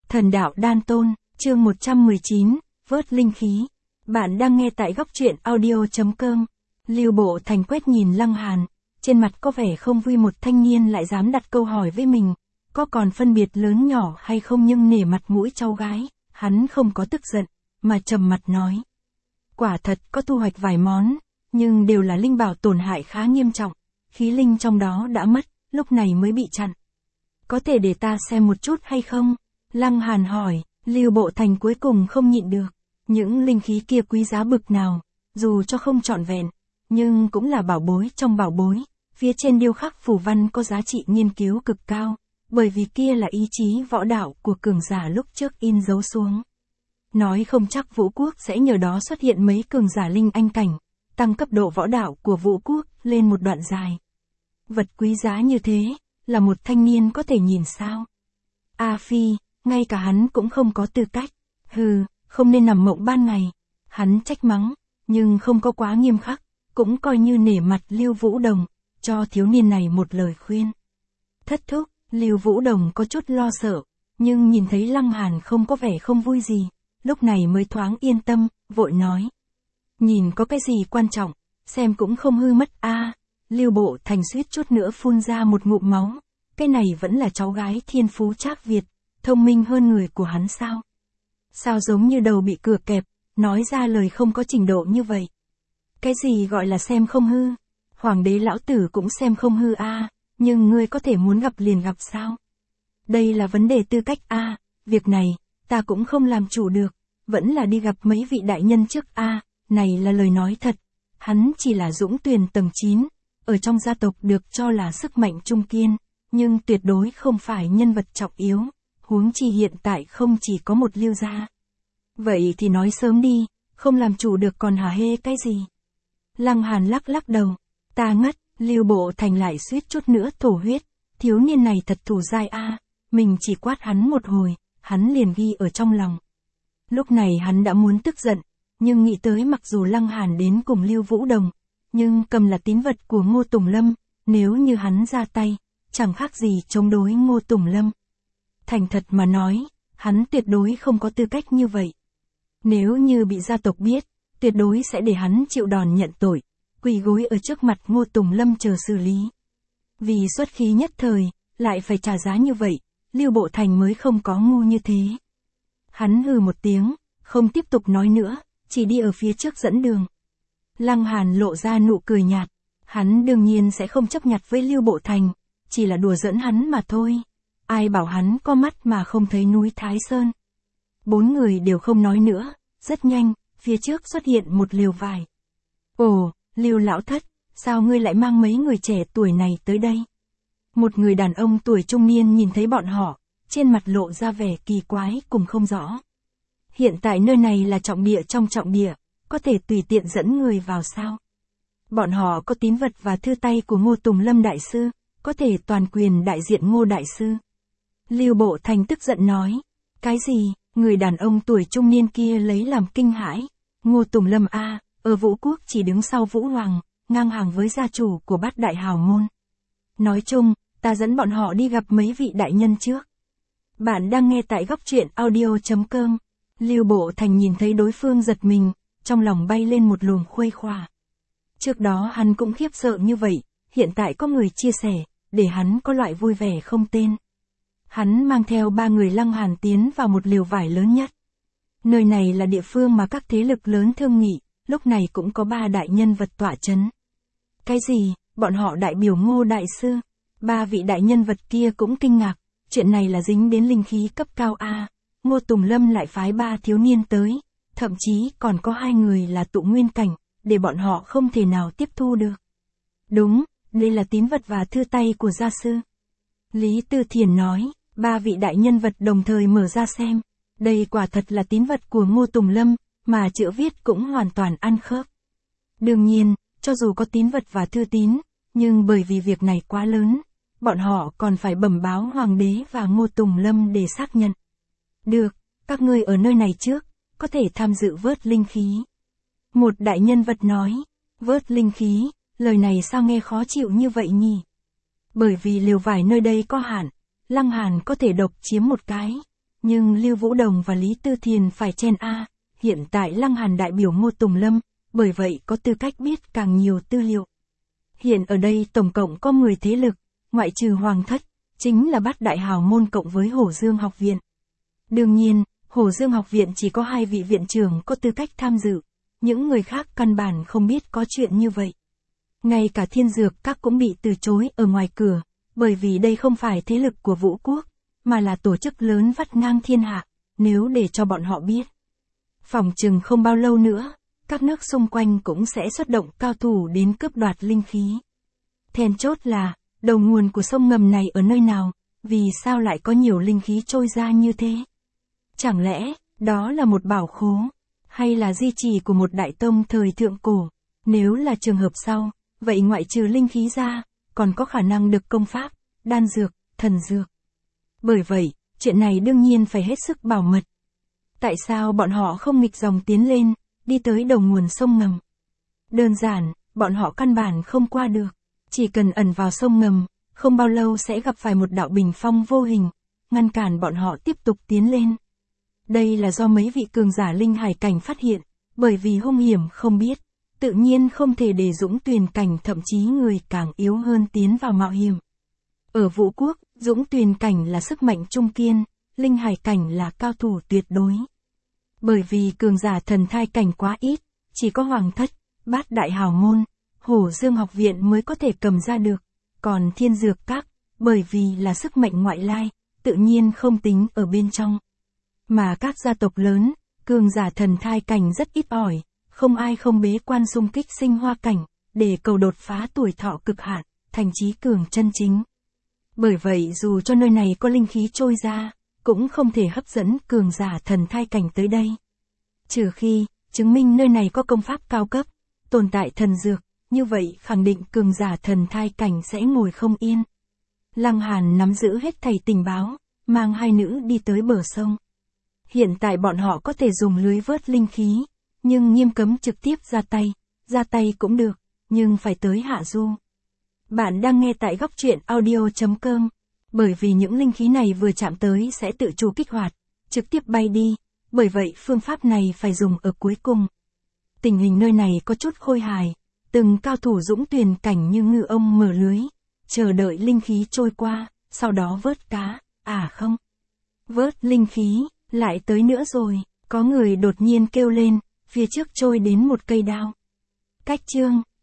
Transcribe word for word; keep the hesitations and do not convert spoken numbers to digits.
Thần đạo đan tôn, chương một trăm mười chín, vớt linh khí. Bạn đang nghe tại góc truyện audio chấm com. Lưu Bộ Thành quét nhìn Lăng Hàn, trên mặt có vẻ không vui, một thanh niên lại dám đặt câu hỏi với mình, có còn phân biệt lớn nhỏ hay không, nhưng nể mặt mũi cháu gái, hắn không có tức giận, mà trầm mặt nói. Quả thật có thu hoạch vài món, nhưng đều là linh bảo tổn hại khá nghiêm trọng, khí linh trong đó đã mất, lúc này mới bị chặn. Có thể để ta xem một chút hay không? Lăng Hàn hỏi. Lưu Bộ Thành cuối cùng không nhịn được, những linh khí kia quý giá bực nào, dù cho không trọn vẹn, nhưng cũng là bảo bối trong bảo bối, phía trên điêu khắc phù văn có giá trị nghiên cứu cực cao, bởi vì kia là ý chí võ đạo của cường giả lúc trước in dấu xuống. Nói không chắc Vũ Quốc sẽ nhờ đó xuất hiện mấy cường giả linh anh cảnh, tăng cấp độ võ đạo của Vũ Quốc lên một đoạn dài. Vật quý giá như thế, là một thanh niên có thể nhìn sao? A Phi, ngay cả hắn cũng không có tư cách. Hừ, không nên nằm mộng ban ngày. Hắn trách mắng, nhưng không có quá nghiêm khắc, cũng coi như nể mặt Lưu Vũ Đồng, cho thiếu niên này một lời khuyên. Thất thúc, Lưu Vũ Đồng có chút lo sợ, nhưng nhìn thấy Lăng Hàn không có vẻ không vui gì, lúc này mới thoáng yên tâm, vội nói. Nhìn có cái gì quan trọng, xem cũng không hư mất a. À, Lưu Bộ Thành suýt chút nữa phun ra một ngụm máu, cái này vẫn là cháu gái thiên phú Trác Việt, thông minh hơn người của hắn sao? Sao giống như đầu bị cửa kẹp, nói ra lời không có trình độ như vậy? Cái gì gọi là xem không hư? Hoàng đế lão tử cũng xem không hư a, à, nhưng ngươi có thể muốn gặp liền gặp sao? Đây là vấn đề tư cách a, à, việc này, ta cũng không làm chủ được, vẫn là đi gặp mấy vị đại nhân trước a, à, này là lời nói thật. Hắn chỉ là Dũng Tuyền tầng chín, ở trong gia tộc được cho là sức mạnh trung kiên, nhưng tuyệt đối không phải nhân vật trọng yếu. Huống chi hiện tại không chỉ có một Lưu gia. Vậy thì nói sớm đi, không làm chủ được còn hả hê cái gì? Lăng Hàn lắc lắc đầu, ta ngất. Lưu Bộ Thành lại suýt chút nữa thổ huyết, thiếu niên này thật thủ dai a, à, mình chỉ quát hắn một hồi, hắn liền ghi ở trong lòng. Lúc này hắn đã muốn tức giận, nhưng nghĩ tới mặc dù Lăng Hàn đến cùng Lưu Vũ Đồng, nhưng cầm là tín vật của Ngô Tùng Lâm, nếu như hắn ra tay, chẳng khác gì chống đối Ngô Tùng Lâm. Thành thật mà nói, hắn tuyệt đối không có tư cách như vậy. Nếu như bị gia tộc biết, tuyệt đối sẽ để hắn chịu đòn nhận tội, quỳ gối ở trước mặt Ngô Tùng Lâm chờ xử lý. Vì xuất khí nhất thời, lại phải trả giá như vậy, Lưu Bộ Thành mới không có ngu như thế. Hắn hừ một tiếng, không tiếp tục nói nữa, chỉ đi ở phía trước dẫn đường. Lăng Hàn lộ ra nụ cười nhạt, hắn đương nhiên sẽ không chấp nhặt với Lưu Bộ Thành, chỉ là đùa giỡn hắn mà thôi. Ai bảo hắn có mắt mà không thấy núi Thái Sơn. Bốn người đều không nói nữa, rất nhanh, phía trước xuất hiện một lều vải. Ồ, Lưu lão thất, sao ngươi lại mang mấy người trẻ tuổi này tới đây? Một người đàn ông tuổi trung niên nhìn thấy bọn họ, trên mặt lộ ra vẻ kỳ quái cùng không rõ. Hiện tại nơi này là trọng địa trong trọng địa, có thể tùy tiện dẫn người vào sao? Bọn họ có tín vật và thư tay của Ngô Tùng Lâm đại sư, có thể toàn quyền đại diện Ngô đại sư. Lưu Bộ Thành tức giận nói, cái gì? Người đàn ông tuổi trung niên kia lấy làm kinh hãi. Ngô Tùng Lâm a, à, ở Vũ Quốc chỉ đứng sau Vũ Hoàng, ngang hàng với gia chủ của bát đại hào môn. Nói chung, ta dẫn bọn họ đi gặp mấy vị đại nhân trước. Bạn đang nghe tại góc truyện audio chấm com. Lưu Bộ Thành nhìn thấy đối phương giật mình, trong lòng bay lên một luồng khuây khỏa. Trước đó hắn cũng khiếp sợ như vậy, hiện tại có người chia sẻ, để hắn có loại vui vẻ không tên. Hắn mang theo ba người Lăng Hàn tiến vào một lều vải lớn nhất. Nơi này là địa phương mà các thế lực lớn thương nghị, lúc này cũng có ba đại nhân vật tọa chấn. Cái gì, bọn họ đại biểu Ngô đại sư? Ba vị đại nhân vật kia cũng kinh ngạc, chuyện này là dính đến linh khí cấp cao a. À, Ngô Tùng Lâm lại phái ba thiếu niên tới, thậm chí còn có hai người là tụ nguyên cảnh, để bọn họ không thể nào tiếp thu được. Đúng, đây là tín vật và thư tay của gia sư. Lý Tư Thiền nói. Ba vị đại nhân vật đồng thời mở ra xem. Đây quả thật là tín vật của Ngô Tùng Lâm, mà chữ viết cũng hoàn toàn ăn khớp. Đương nhiên, cho dù có tín vật và thư tín, nhưng bởi vì việc này quá lớn, bọn họ còn phải bẩm báo Hoàng đế và Ngô Tùng Lâm để xác nhận. Được, các ngươi ở nơi này trước, có thể tham dự vớt linh khí. Một đại nhân vật nói, vớt linh khí, lời này sao nghe khó chịu như vậy nhỉ? Bởi vì lều vải nơi đây có hạn. Lăng Hàn có thể độc chiếm một cái, nhưng Lưu Vũ Đồng và Lý Tư Thiền phải chen A, hiện tại Lăng Hàn đại biểu Ngô Tùng Lâm, bởi vậy có tư cách biết càng nhiều tư liệu. Hiện ở đây tổng cộng có mười thế lực, ngoại trừ Hoàng thất, chính là Bát Đại Hào Môn cộng với Hổ Dương Học Viện. Đương nhiên, Hổ Dương Học Viện chỉ có hai vị viện trưởng có tư cách tham dự, những người khác căn bản không biết có chuyện như vậy. Ngay cả Thiên Dược Các cũng bị từ chối ở ngoài cửa, bởi vì đây không phải thế lực của Vũ Quốc, mà là tổ chức lớn vắt ngang thiên hạ, nếu để cho bọn họ biết. Phỏng chừng không bao lâu nữa, các nước xung quanh cũng sẽ xuất động cao thủ đến cướp đoạt linh khí. Then chốt là, đầu nguồn của sông ngầm này ở nơi nào, vì sao lại có nhiều linh khí trôi ra như thế? Chẳng lẽ, đó là một bảo khố, hay là di trì của một đại tông thời thượng cổ? Nếu là trường hợp sau, vậy ngoại trừ linh khí ra, còn có khả năng được công pháp, đan dược, thần dược. Bởi vậy, chuyện này đương nhiên phải hết sức bảo mật. Tại sao bọn họ không nghịch dòng tiến lên, đi tới đầu nguồn sông ngầm? Đơn giản, bọn họ căn bản không qua được. Chỉ cần ẩn vào sông ngầm, không bao lâu sẽ gặp phải một đạo bình phong vô hình, ngăn cản bọn họ tiếp tục tiến lên. Đây là do mấy vị cường giả linh hải cảnh phát hiện, bởi vì hung hiểm không biết, tự nhiên không thể để Dũng Tuyền cảnh thậm chí người càng yếu hơn tiến vào mạo hiểm. Ở Vũ Quốc, Dũng Tuyền cảnh là sức mạnh trung kiên, linh hải cảnh là cao thủ tuyệt đối. Bởi vì cường giả thần thai cảnh quá ít, chỉ có Hoàng thất, Bát Đại Hào Môn, Hổ Dương Học Viện mới có thể cầm ra được, còn Thiên Dược Các, bởi vì là sức mạnh ngoại lai, tự nhiên không tính ở bên trong. Mà các gia tộc lớn, cường giả thần thai cảnh rất ít ỏi, không ai không bế quan xung kích sinh hoa cảnh, để cầu đột phá tuổi thọ cực hạn, thành trí cường chân chính. Bởi vậy dù cho nơi này có linh khí trôi ra, cũng không thể hấp dẫn cường giả thần thai cảnh tới đây. Trừ khi, chứng minh nơi này có công pháp cao cấp, tồn tại thần dược, như vậy khẳng định cường giả thần thai cảnh sẽ ngồi không yên. Lăng Hàn nắm giữ hết thảy tình báo, mang hai nữ đi tới bờ sông. Hiện tại bọn họ có thể dùng lưới vớt linh khí, nhưng nghiêm cấm trực tiếp ra tay, ra tay cũng được, nhưng phải tới hạ du. Bạn đang nghe tại góc truyện audio chấm com, bởi vì những linh khí này vừa chạm tới sẽ tự chủ kích hoạt, trực tiếp bay đi, bởi vậy phương pháp này phải dùng ở cuối cùng. Tình hình nơi này có chút khôi hài, từng cao thủ Dũng Tuyền cảnh như ngư ông mở lưới, chờ đợi linh khí trôi qua, sau đó vớt cá, à không. Vớt linh khí, lại tới nữa rồi, có người đột nhiên kêu lên, phía trước trôi đến một cây đao. Cách chương